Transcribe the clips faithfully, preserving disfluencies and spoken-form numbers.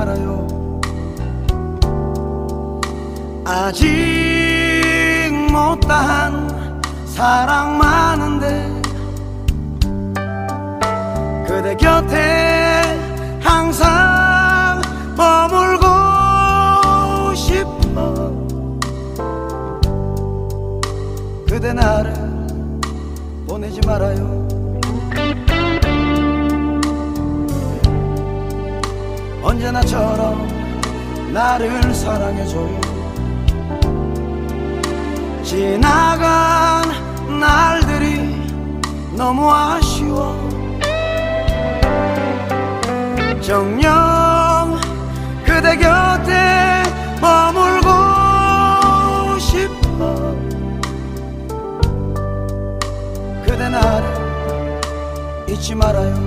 말아요. 아직 못다한 사랑 많은데 그대 곁에 항상 머물고 싶어. 그대 나를 보내지 말아요. 언제나처럼 나를 사랑해줘요. 지나간 날들이 너무 아쉬워. 정녕 그대 곁에 머물고 싶어. 그대 나를 잊지 말아요.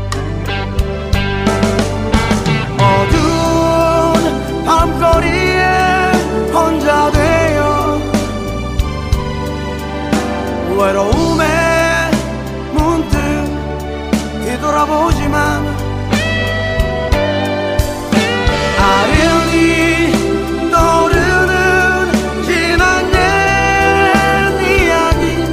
어두운 밤거리에 혼자 되어 외로움에 문득 뒤돌아보지만 아련히 떠오르는 지난 옛 이야기.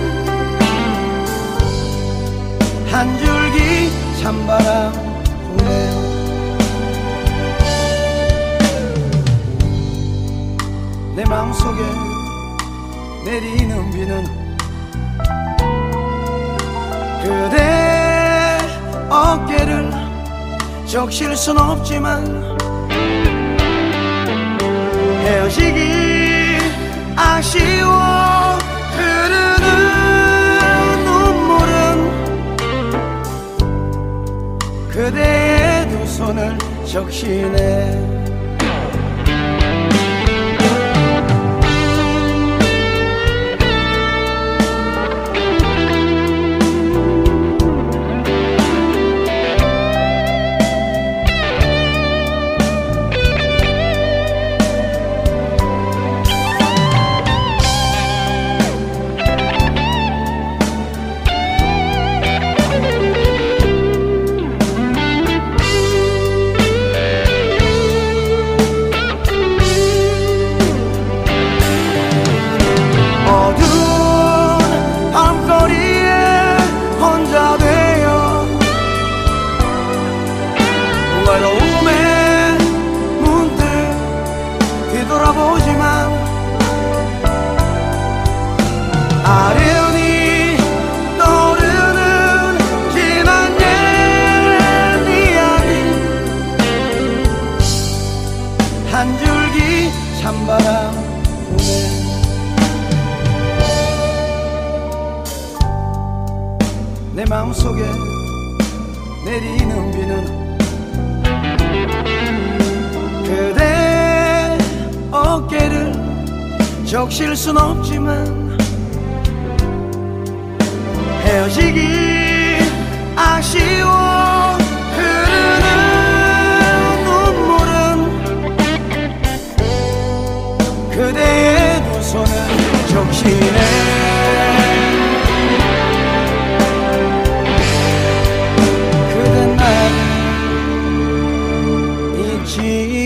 한 줄기 찬바람 부네요. 내 마음속에 내리는 비는 그대 어깨를 적실 순 없지만 헤어지기 아쉬워. 흐르는 눈물은 그대의 두 손을 적시네. 아련히 떠오르는 지난 옛 이야기. 한 줄기 찬바람 부네. 내 마음속에 내리는 비는 그대 어깨를 적실 순 없지만 헤어지기 아쉬워. 흐르는 눈물은 그대의 두 손을 적시네. 그댄 나를 잊지